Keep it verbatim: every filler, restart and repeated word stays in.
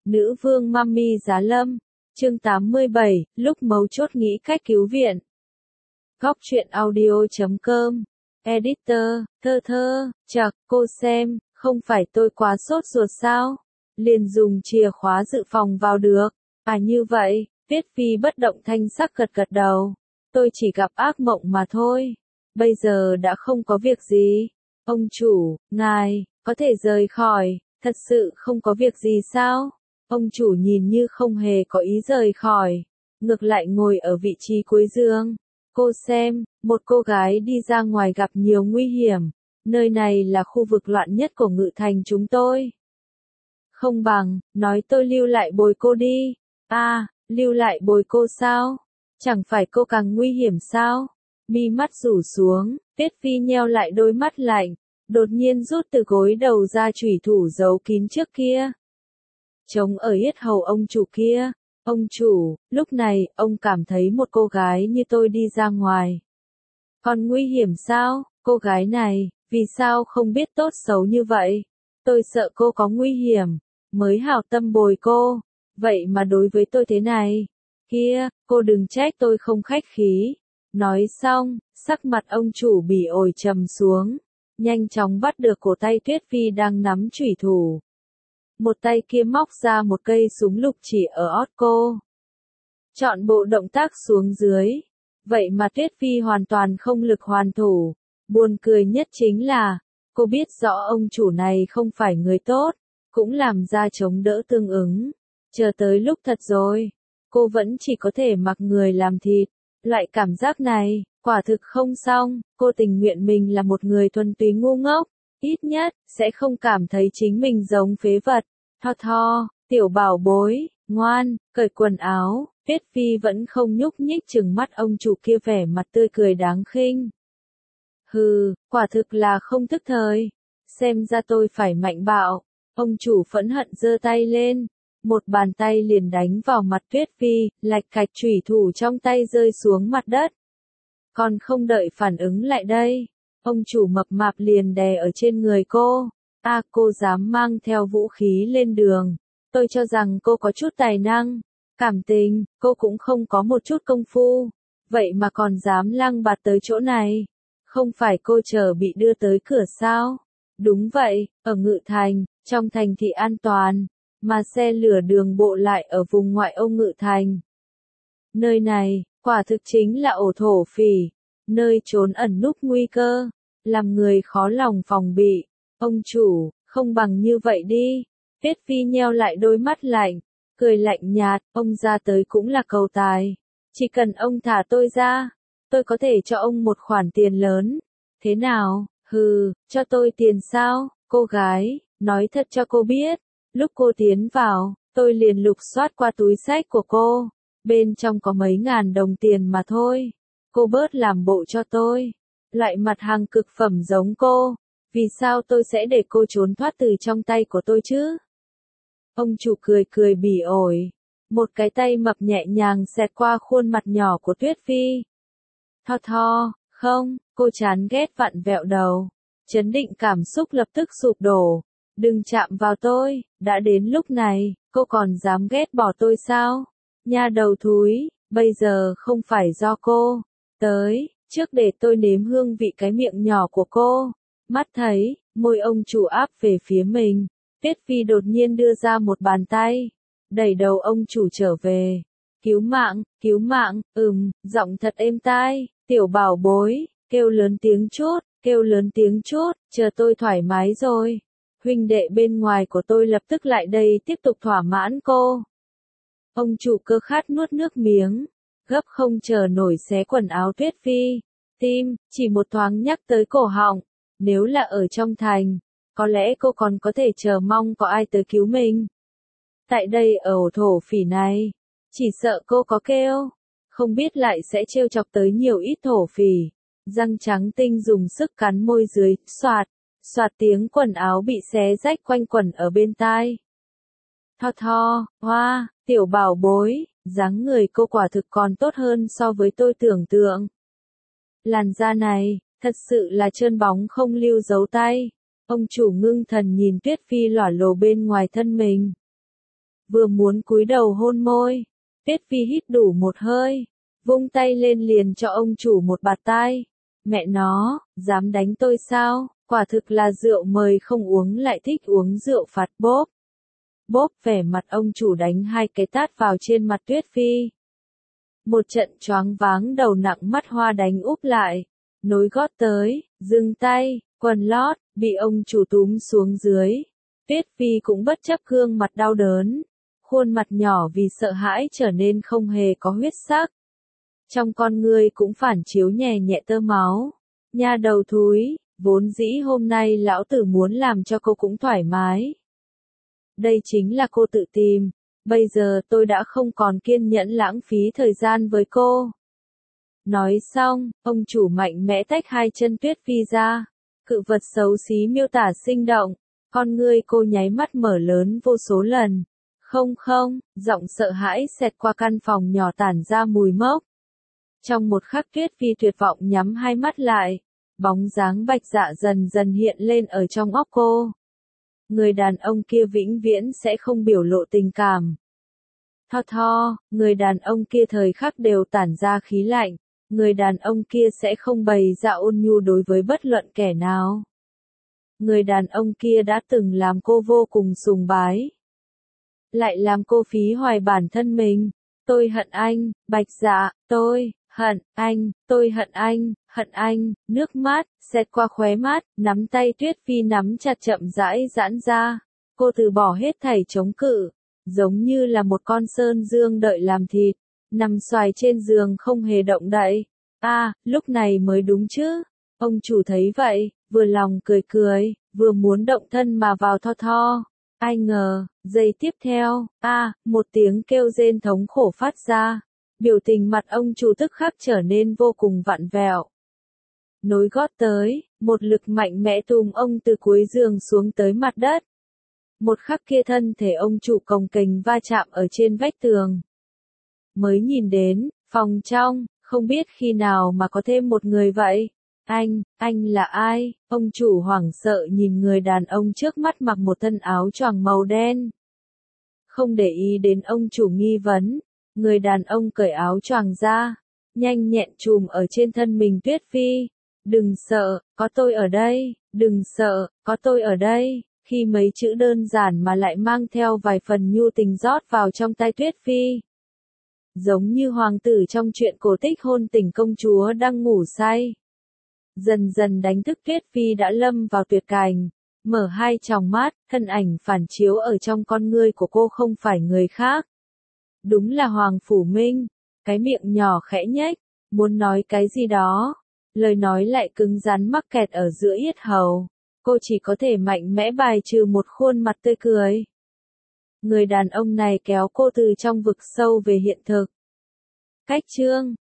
Nữ vương Mummy Giá Lâm, chương tám mươi bảy, lúc mấu chốt nghĩ cách cứu viện. Góc truyện audio chấm com, editor, thơ thơ, chật, cô xem, không phải tôi quá sốt ruột sao? Liền dùng chìa khóa dự phòng vào được. À như vậy, Tuyết Phi bất động thanh sắc gật gật đầu. Tôi chỉ gặp ác mộng mà thôi. Bây giờ đã không có việc gì. Ông chủ, ngài, có thể rời khỏi, thật sự không có việc gì sao? Ông chủ nhìn như không hề có ý rời khỏi, ngược lại ngồi ở vị trí cuối giường. Cô xem, một cô gái đi ra ngoài gặp nhiều nguy hiểm, nơi này là khu vực loạn nhất của Ngự Thành chúng tôi. Không bằng, nói tôi lưu lại bồi cô đi. À, lưu lại bồi cô sao? Chẳng phải cô càng nguy hiểm sao? Mi mắt rủ xuống, Tuyết Phi nheo lại đôi mắt lạnh, đột nhiên rút từ gối đầu ra chủy thủ giấu kín trước kia. Trống ở yết hầu ông chủ kia. Ông chủ, lúc này, ông cảm thấy một cô gái như tôi đi ra ngoài. Còn nguy hiểm sao, cô gái này, vì sao không biết tốt xấu như vậy? Tôi sợ cô có nguy hiểm, mới hảo tâm bồi cô. Vậy mà đối với tôi thế này. Kia, cô đừng trách tôi không khách khí. Nói xong, sắc mặt ông chủ bỉ ổi trầm xuống. Nhanh chóng bắt được cổ tay Tuyết Phi đang nắm chủy thủ. Một tay kia móc ra một cây súng lục chỉ ở ót cô. Chọn bộ động tác xuống dưới. Vậy mà Tuyết Phi hoàn toàn không lực hoàn thủ. Buồn cười nhất chính là, cô biết rõ ông chủ này không phải người tốt, cũng làm ra chống đỡ tương ứng. Chờ tới lúc thật rồi, cô vẫn chỉ có thể mặc người làm thịt. Loại cảm giác này, quả thực không xong, cô tình nguyện mình là một người thuần túy ngu ngốc. Ít nhất, sẽ không cảm thấy chính mình giống phế vật. Tho tho, tiểu bảo bối, ngoan, cởi quần áo. Tuyết Phi vẫn không nhúc nhích chừng mắt ông chủ kia vẻ mặt tươi cười đáng khinh. Hừ, quả thực là không thức thời. Xem ra tôi phải mạnh bạo. Ông chủ phẫn hận giơ tay lên. Một bàn tay liền đánh vào mặt Tuyết Phi, lạch cạch chủy thủ trong tay rơi xuống mặt đất. Còn không đợi phản ứng lại đây. Ông chủ mập mạp liền đè ở trên người cô. À, cô dám mang theo vũ khí lên đường. Tôi cho rằng cô có chút tài năng. Cảm tình, cô cũng không có một chút công phu. Vậy mà còn dám lăng bạt tới chỗ này. Không phải cô chờ bị đưa tới cửa sao? Đúng vậy, ở Ngự Thành, trong thành thị an toàn. Mà xe lửa đường bộ lại ở vùng ngoại ô Ngự Thành. Nơi này, quả thực chính là ổ thổ phỉ. Nơi trốn ẩn núp nguy cơ. Làm người khó lòng phòng bị. Ông chủ, không bằng như vậy đi. Tuyết Phi nheo lại đôi mắt lạnh, cười lạnh nhạt, ông ra tới cũng là cầu tài. Chỉ cần ông thả tôi ra, tôi có thể cho ông một khoản tiền lớn. Thế nào, hừ, cho tôi tiền sao, cô gái, nói thật cho cô biết. Lúc cô tiến vào, tôi liền lục soát qua túi xách của cô. Bên trong có mấy ngàn đồng tiền mà thôi. Cô bớt làm bộ cho tôi. Loại mặt hàng cực phẩm giống cô. Vì sao tôi sẽ để cô trốn thoát từ trong tay của tôi chứ? Ông chủ cười cười bỉ ổi. Một cái tay mập nhẹ nhàng xẹt qua khuôn mặt nhỏ của Tuyết Phi. Tho tho, không, cô chán ghét vặn vẹo đầu. Chấn định cảm xúc lập tức sụp đổ. Đừng chạm vào tôi, đã đến lúc này, cô còn dám ghét bỏ tôi sao? Nha đầu thúi, bây giờ không phải do cô. Tới, trước để tôi nếm hương vị cái miệng nhỏ của cô. Mắt thấy, môi ông chủ áp về phía mình. Tuyết Phi đột nhiên đưa ra một bàn tay. Đẩy đầu ông chủ trở về. Cứu mạng, cứu mạng, ừm, giọng thật êm tai. Tiểu bảo bối, kêu lớn tiếng chút, kêu lớn tiếng chút, chờ tôi thoải mái rồi. Huynh đệ bên ngoài của tôi lập tức lại đây tiếp tục thỏa mãn cô. Ông chủ cơ khát nuốt nước miếng. Gấp không chờ nổi xé quần áo Tuyết Phi. Tim, chỉ một thoáng nhắc tới cổ họng. Nếu là ở trong thành, có lẽ cô còn có thể chờ mong có ai tới cứu mình. Tại đây ở ổ thổ phỉ này, chỉ sợ cô có kêu, không biết lại sẽ trêu chọc tới nhiều ít thổ phỉ. Răng trắng tinh dùng sức cắn môi dưới, xoạt, xoạt tiếng quần áo bị xé rách quanh quẩn ở bên tai. Tho tho, hoa, tiểu bảo bối, dáng người cô quả thực còn tốt hơn so với tôi tưởng tượng. Làn da này, thật sự là trơn bóng không lưu dấu tay. Ông chủ ngưng thần nhìn Tuyết Phi lỏa lồ bên ngoài thân mình. vừa muốn cúi đầu hôn môi. Tuyết Phi hít đủ một hơi, vung tay lên liền cho ông chủ một bạt tai. Mẹ nó, dám đánh tôi sao? Quả thực là rượu mời không uống lại thích uống rượu phạt bốp. Bốp, vẻ mặt ông chủ đánh hai cái tát vào trên mặt Tuyết Phi. Một trận choáng váng đầu nặng mắt hoa đánh úp lại, nối gót tới, dừng tay, quần lót, bị ông chủ túm xuống dưới. Tuyết Phi cũng bất chấp gương mặt đau đớn, khuôn mặt nhỏ vì sợ hãi trở nên không hề có huyết sắc. Trong con ngươi cũng phản chiếu nhẹ nhẹ tơ máu. Nha đầu thúi, vốn dĩ hôm nay lão tử muốn làm cho cô cũng thoải mái. Đây chính là cô tự tìm, bây giờ tôi đã không còn kiên nhẫn lãng phí thời gian với cô. Nói xong, ông chủ mạnh mẽ tách hai chân Tuyết Phi ra, cự vật xấu xí miêu tả sinh động, con ngươi cô nháy mắt mở lớn vô số lần. Không không, giọng sợ hãi xẹt qua căn phòng nhỏ tản ra mùi mốc. Trong một khắc Tuyết Phi tuyệt vọng nhắm hai mắt lại, bóng dáng Bạch Dạ dần dần hiện lên ở trong óc cô. Người đàn ông kia vĩnh viễn sẽ không biểu lộ tình cảm. Tho tho, người đàn ông kia thời khắc đều tản ra khí lạnh, người đàn ông kia sẽ không bày ra ôn nhu đối với bất luận kẻ nào. Người đàn ông kia đã từng làm cô vô cùng sùng bái, lại làm cô phí hoài bản thân mình. Tôi hận anh, Bạch Dạ, tôi hận anh, tôi hận anh, hận anh. Nước mắt xẹt qua khóe mắt, nắm tay Tuyết Phi nắm chặt chậm rãi giãn ra. Cô từ bỏ hết thảy chống cự, giống như là một con sơn dương đợi làm thịt, nằm xoài trên giường không hề động đậy. A, à, lúc này mới đúng chứ. Ông chủ thấy vậy, vừa lòng cười cười, vừa muốn động thân mà vào Tho Tho. Ai ngờ, giây tiếp theo, a, à, một tiếng kêu rên thống khổ phát ra. Biểu tình mặt ông chủ tức khắc trở nên vô cùng vặn vẹo. Nối gót tới, một lực mạnh mẽ tung ông từ cuối giường xuống tới mặt đất. Một khắc kia thân thể ông chủ cồng kềnh va chạm ở trên vách tường. Mới nhìn đến, phòng trong, không biết khi nào mà có thêm một người vậy. Anh, anh là ai? Ông chủ hoảng sợ nhìn người đàn ông trước mắt mặc một thân áo choàng màu đen. Không để ý đến ông chủ nghi vấn, người đàn ông cởi áo choàng ra, nhanh nhẹn chùm ở trên thân mình Tuyết Phi. Đừng sợ, có tôi ở đây, đừng sợ, có tôi ở đây. Khi mấy chữ đơn giản mà lại mang theo vài phần nhu tình rót vào trong tai Tuyết Phi. Giống như hoàng tử trong truyện cổ tích hôn tình công chúa đang ngủ say. Dần dần đánh thức Tuyết Phi đã lâm vào tuyệt cảnh, mở hai tròng mắt, thân ảnh phản chiếu ở trong con ngươi của cô không phải người khác. Đúng là Hoàng Phủ Minh, cái miệng nhỏ khẽ nhếch, muốn nói cái gì đó, lời nói lại cứng rắn mắc kẹt ở giữa yết hầu, cô chỉ có thể mạnh mẽ bài trừ một khuôn mặt tươi cười. Người đàn ông này kéo cô từ trong vực sâu về hiện thực. Cách chương